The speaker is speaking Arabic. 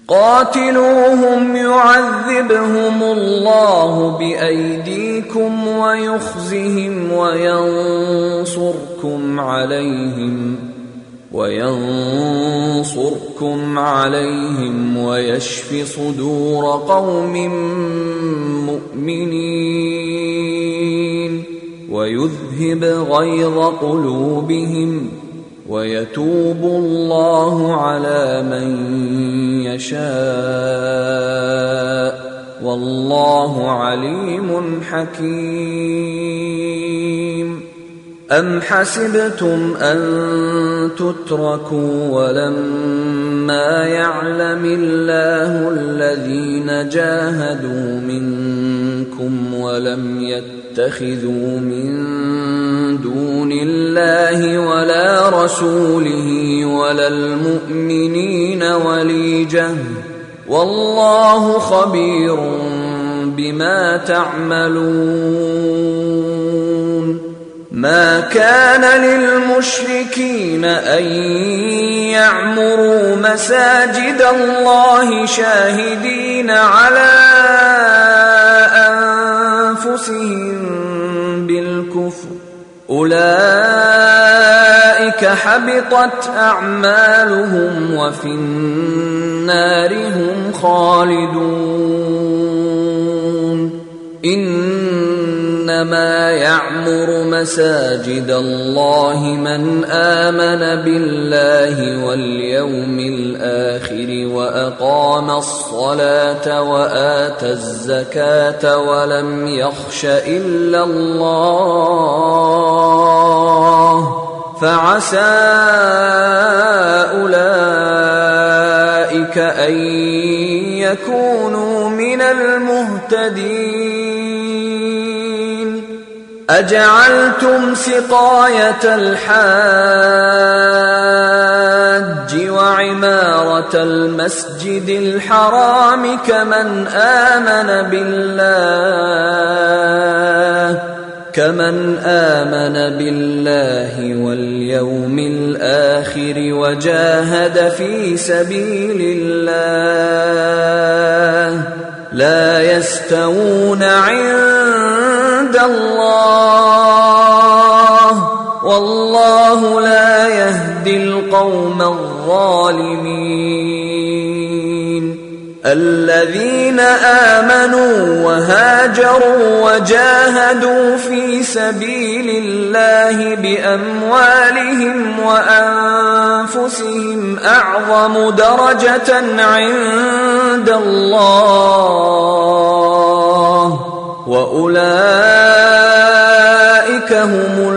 قاتلوهم يعذبهم الله بأيديكم ويخزهم وينصركم عليهم ويشف صدور قوم مؤمنين ويذهب غيظ قلوبهم ويتوب الله على من يشاء والله عليم حكيم. أم حسبتم أن تتركوا ولما يعلم الله الذين جاهدوا منكم ولم يتخذوا من دون الله ولا رسوله ولا المؤمنين وليجة والله خبير بما تعملون. ما كان للمشركين أن يعمروا مساجد الله شاهدين على أنفسهم بالكفر أولئك حبطت أعمالهم وفي النار هم خالدون. إنما يعمر مساجد الله من آمن بالله واليوم الآخر وأقام الصلاة وآتى الزكاة ولم يخش إلا الله فعسى أولئك أن يكونوا من المهتدين. أجعلتم سقاية الحاج وعمارة المسجد الحرام كمن آمن بالله واليوم الآخر وجاهد في سبيل الله لا يستوون عند الله والله لا يهدي القوم الظالمين. الذين آمنوا وهاجروا وجاهدوا في سبيل الله بأموالهم وأنفسهم أعظم درجة عند الله وأولئك هم